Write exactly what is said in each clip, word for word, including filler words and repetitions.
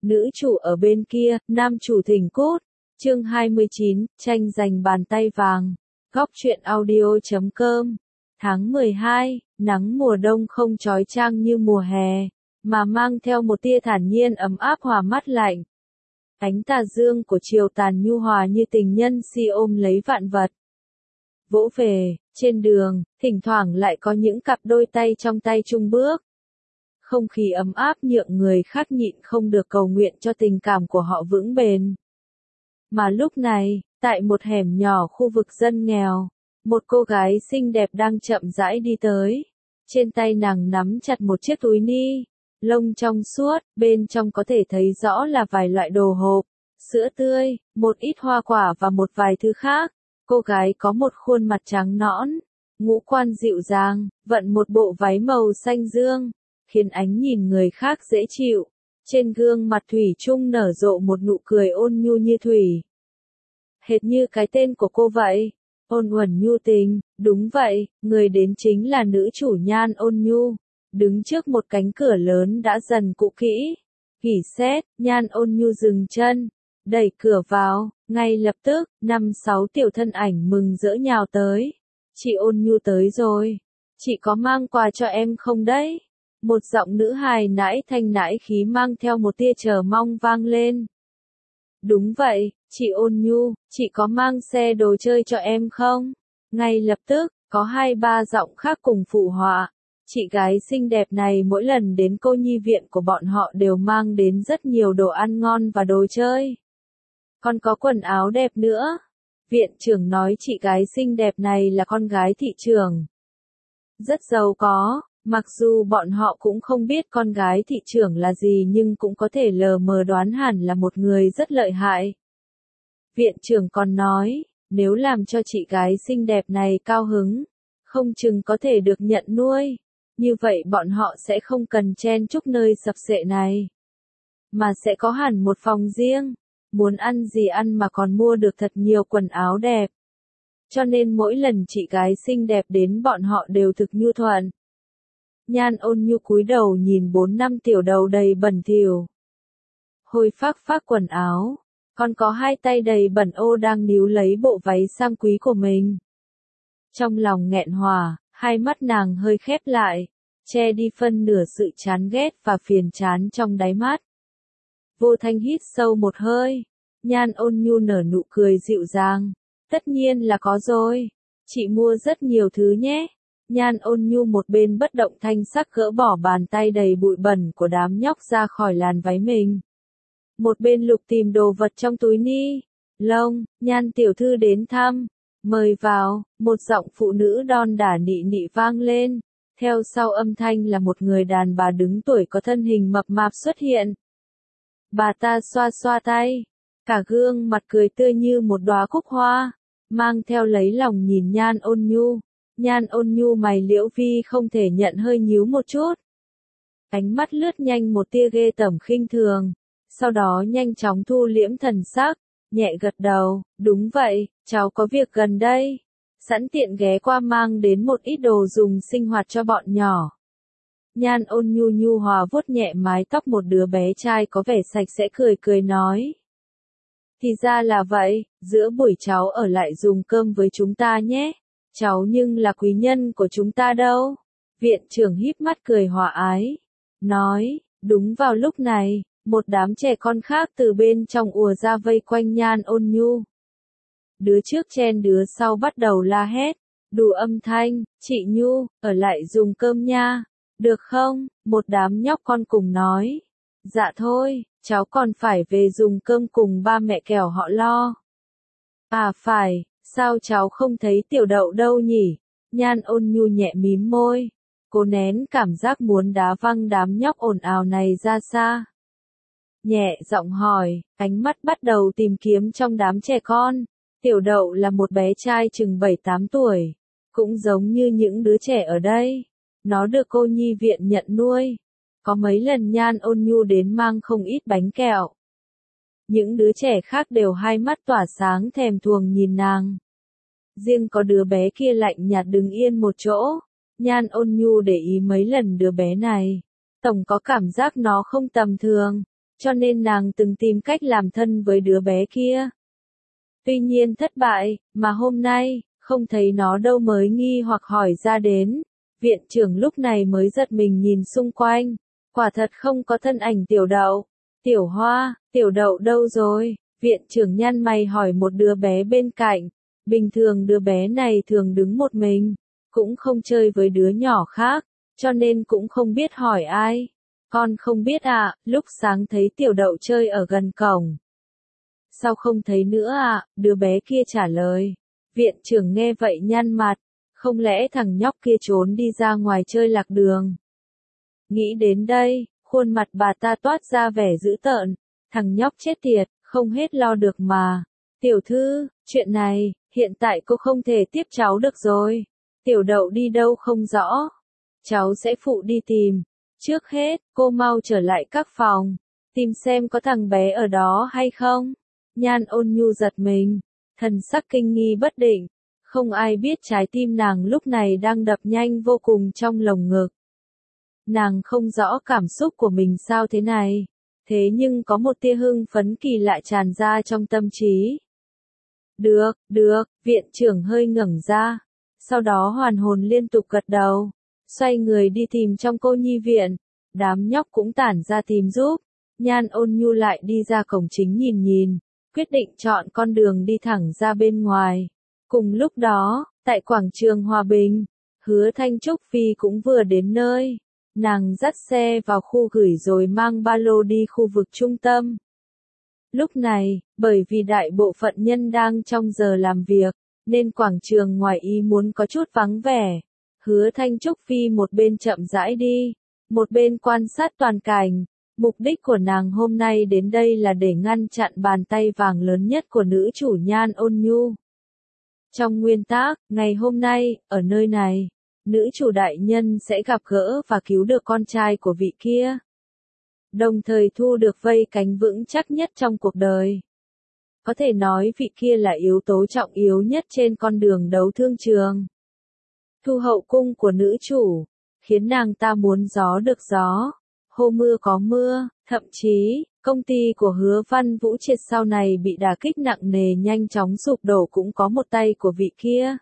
Nữ chủ ở bên kia, nam chủ thỉnh cốt. Chương hai mươi chín, tranh giành bàn tay vàng. Góc truyện audio chấm com. Tháng mười hai, nắng mùa đông không chói chang như mùa hè, mà mang theo một tia thản nhiên ấm áp hòa mắt lạnh. Ánh tà dương của chiều tàn nhu hòa như tình nhân si ôm lấy vạn vật. Vỗ về, trên đường, thỉnh thoảng lại có những cặp đôi tay trong tay chung bước. Không khí ấm áp nhượng người khác nhịn không được cầu nguyện cho tình cảm của họ vững bền. Mà lúc này, tại một hẻm nhỏ khu vực dân nghèo, một cô gái xinh đẹp đang chậm rãi đi tới. Trên tay nàng nắm chặt một chiếc túi ni lông trong suốt, bên trong có thể thấy rõ là vài loại đồ hộp, sữa tươi, một ít hoa quả và một vài thứ khác. Cô gái có một khuôn mặt trắng nõn, ngũ quan dịu dàng, vận một bộ váy màu xanh dương, khiến ánh nhìn người khác dễ chịu. Trên gương mặt thủy chung nở rộ một nụ cười ôn nhu như thủy. Hệt như cái tên của cô vậy, ôn uẩn nhu tình. Đúng vậy, người đến chính là nữ chủ Nhan Ôn Nhu. Đứng trước một cánh cửa lớn đã dần cũ kỹ, gỉ sét, Nhan Ôn Nhu dừng chân, đẩy cửa vào, ngay lập tức, năm sáu tiểu thân ảnh mừng rỡ nhào tới. Chị Ôn Nhu tới rồi, chị có mang quà cho em không đấy? Một giọng nữ hài nãi thanh nãi khí mang theo một tia chờ mong vang lên. Đúng vậy, chị Ôn Nhu, chị có mang xe đồ chơi cho em không? Ngay lập tức, có hai ba giọng khác cùng phụ họa. Chị gái xinh đẹp này mỗi lần đến cô nhi viện của bọn họ đều mang đến rất nhiều đồ ăn ngon và đồ chơi. Còn có quần áo đẹp nữa. Viện trưởng nói chị gái xinh đẹp này là con gái thị trưởng. Rất giàu có, mặc dù bọn họ cũng không biết con gái thị trưởng là gì nhưng cũng có thể lờ mờ đoán hẳn là một người rất lợi hại. Viện trưởng còn nói, nếu làm cho chị gái xinh đẹp này cao hứng, không chừng có thể được nhận nuôi. Như vậy bọn họ sẽ không cần chen chúc nơi sập sệ này, mà sẽ có hẳn một phòng riêng. Muốn ăn gì ăn mà còn mua được thật nhiều quần áo đẹp. Cho nên mỗi lần chị gái xinh đẹp đến bọn họ đều thực nhu thuận. Nhan Ôn Nhu cúi đầu nhìn bốn năm tiểu đầu đầy bẩn thỉu, hôi phác phác quần áo, còn có hai tay đầy bẩn ô đang níu lấy bộ váy sang quý của mình. Trong lòng nghẹn hòa, hai mắt nàng hơi khép lại, che đi phân nửa sự chán ghét và phiền chán trong đáy mắt. Vô Thanh hít sâu một hơi, Nhan Ôn Nhu nở nụ cười dịu dàng. Tất nhiên là có rồi, chị mua rất nhiều thứ nhé. Nhan Ôn Nhu một bên bất động thanh sắc gỡ bỏ bàn tay đầy bụi bẩn của đám nhóc ra khỏi làn váy mình. Một bên lục tìm đồ vật trong túi ni lông. Nhan tiểu thư đến thăm, mời vào, một giọng phụ nữ đon đả nị nị vang lên. Theo sau âm thanh là một người đàn bà đứng tuổi có thân hình mập mạp xuất hiện. Bà ta xoa xoa tay, cả gương mặt cười tươi như một đóa cúc hoa, mang theo lấy lòng nhìn Nhan Ôn Nhu. Nhan Ôn Nhu mày liễu vi không thể nhận hơi nhíu một chút. Ánh mắt lướt nhanh một tia ghê tởm khinh thường, sau đó nhanh chóng thu liễm thần sắc, nhẹ gật đầu, đúng vậy, cháu có việc gần đây. Sẵn tiện ghé qua mang đến một ít đồ dùng sinh hoạt cho bọn nhỏ. Nhan Ôn Nhu nhu hòa vuốt nhẹ mái tóc một đứa bé trai có vẻ sạch sẽ cười cười nói. Thì ra là vậy, giữa buổi cháu ở lại dùng cơm với chúng ta nhé. Cháu nhưng là quý nhân của chúng ta đâu. Viện trưởng híp mắt cười hòa ái. Nói, đúng vào lúc này, một đám trẻ con khác từ bên trong ùa ra vây quanh Nhan Ôn Nhu. Đứa trước chen đứa sau bắt đầu la hét, đủ âm thanh, chị Nhu, ở lại dùng cơm nha, được không? Một đám nhóc con cùng nói, dạ thôi, cháu còn phải về dùng cơm cùng ba mẹ kẻo họ lo. À phải, sao cháu không thấy tiểu đậu đâu nhỉ? Nhan Ôn Nhu nhẹ mím môi, cố nén cảm giác muốn đá văng đám nhóc ồn ào này ra xa. Nhẹ giọng hỏi, ánh mắt bắt đầu tìm kiếm trong đám trẻ con. Tiểu đậu là một bé trai chừng bảy tám tuổi, cũng giống như những đứa trẻ ở đây. Nó được cô nhi viện nhận nuôi. Có mấy lần Nhan Ôn Nhu đến mang không ít bánh kẹo. Những đứa trẻ khác đều hai mắt tỏa sáng thèm thuồng nhìn nàng. Riêng có đứa bé kia lạnh nhạt đứng yên một chỗ. Nhan Ôn Nhu để ý mấy lần đứa bé này. Tổng có cảm giác nó không tầm thường. cho nên nàng từng tìm cách làm thân với đứa bé kia. Tuy nhiên thất bại, mà hôm nay, không thấy nó đâu mới nghi hoặc hỏi ra đến. Viện trưởng lúc này mới giật mình nhìn xung quanh, quả thật không có thân ảnh Tiểu Đậu. Tiểu Hoa, Tiểu Đậu đâu rồi? Viện trưởng nhăn mày hỏi một đứa bé bên cạnh. Bình thường đứa bé này thường đứng một mình, cũng không chơi với đứa nhỏ khác, cho nên cũng không biết hỏi ai. Con không biết à, lúc sáng thấy Tiểu Đậu chơi ở gần cổng. Sao không thấy nữa à, đứa bé kia trả lời. Viện trưởng nghe vậy nhăn mặt, không lẽ thằng nhóc kia trốn đi ra ngoài chơi lạc đường. Nghĩ đến đây, khuôn mặt bà ta toát ra vẻ dữ tợn, thằng nhóc chết tiệt, không hết lo được mà. Tiểu thư, chuyện này, hiện tại cô không thể tiếp cháu được rồi. Tiểu Đậu đi đâu không rõ. Cháu sẽ phụ đi tìm. Trước hết, cô mau trở lại các phòng, tìm xem có thằng bé ở đó hay không. Nhan Ôn Nhu giật mình, thần sắc kinh nghi bất định, không ai biết trái tim nàng lúc này đang đập nhanh vô cùng trong lồng ngực. Nàng không rõ cảm xúc của mình sao thế này, thế nhưng có một tia hưng phấn kỳ lạ tràn ra trong tâm trí. Được, được, viện trưởng hơi ngẩng ra, sau đó hoàn hồn liên tục gật đầu, xoay người đi tìm trong cô nhi viện, đám nhóc cũng tản ra tìm giúp. Nhan Ôn Nhu lại đi ra cổng chính nhìn nhìn, quyết định chọn con đường đi thẳng ra bên ngoài. Cùng lúc đó, tại quảng trường Hòa Bình, Hứa Thanh Trúc Phi cũng vừa đến nơi. Nàng dắt xe vào khu gửi rồi mang ba lô đi khu vực trung tâm. Lúc này, bởi vì đại bộ phận nhân đang trong giờ làm việc, nên quảng trường ngoài ý muốn có chút vắng vẻ. Hứa Thanh Trúc Phi một bên chậm rãi đi, một bên quan sát toàn cảnh. Mục đích của nàng hôm nay đến đây là để ngăn chặn bàn tay vàng lớn nhất của nữ chủ Nhan Ôn Nhu. Trong nguyên tắc, ngày hôm nay, ở nơi này, nữ chủ đại nhân sẽ gặp gỡ và cứu được con trai của vị kia. Đồng thời thu được vây cánh vững chắc nhất trong cuộc đời. Có thể nói vị kia là yếu tố trọng yếu nhất trên con đường đấu thương trường. Thu hậu cung của nữ chủ, khiến nàng ta muốn gió được gió, hô mưa có mưa, thậm chí, công ty của Hứa Văn Vũ Triệt sau này bị đả kích nặng nề nhanh chóng sụp đổ cũng có một tay của vị kia.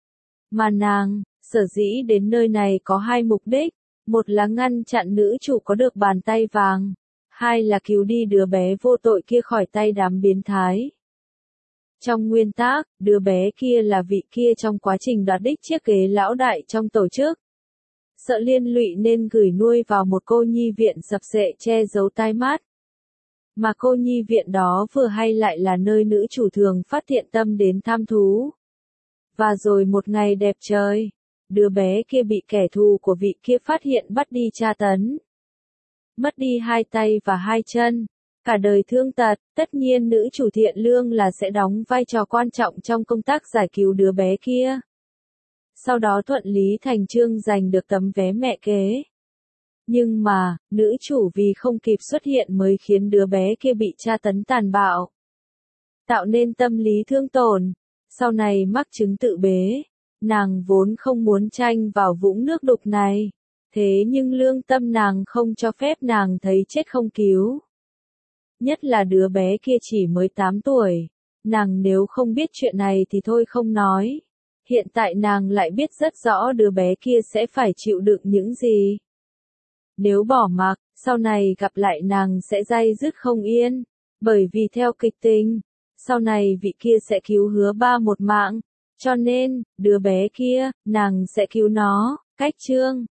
Mà nàng, sở dĩ đến nơi này có hai mục đích, một là ngăn chặn nữ chủ có được bàn tay vàng, hai là cứu đi đứa bé vô tội kia khỏi tay đám biến thái. Trong nguyên tắc, đứa bé kia là vị kia trong quá trình đoạt đích chiếc ghế lão đại trong tổ chức. Sợ liên lụy nên gửi nuôi vào một cô nhi viện sập sệ che giấu tai mắt. Mà cô nhi viện đó vừa hay lại là nơi nữ chủ thường phát thiện tâm đến tham thú. Và rồi một ngày đẹp trời, đứa bé kia bị kẻ thù của vị kia phát hiện bắt đi tra tấn. Mất đi hai tay và hai chân, cả đời thương tật, tất nhiên nữ chủ thiện lương là sẽ đóng vai trò quan trọng trong công tác giải cứu đứa bé kia. Sau đó thuận lý thành chương giành được tấm vé mẹ kế. Nhưng mà, nữ chủ vì không kịp xuất hiện mới khiến đứa bé kia bị tra tấn tàn bạo. Tạo nên tâm lý thương tổn, sau này mắc chứng tự bế. Nàng vốn không muốn tranh vào vũng nước đục này, thế nhưng lương tâm nàng không cho phép nàng thấy chết không cứu. Nhất là đứa bé kia chỉ mới tám tuổi, nàng nếu không biết chuyện này thì thôi không nói. Hiện tại nàng lại biết rất rõ đứa bé kia sẽ phải chịu đựng những gì. Nếu bỏ mặc, sau này gặp lại nàng sẽ day dứt không yên, bởi vì theo kịch tính, sau này vị kia sẽ cứu Hứa Ba một mạng, cho nên, đứa bé kia, nàng sẽ cứu nó. Cách chương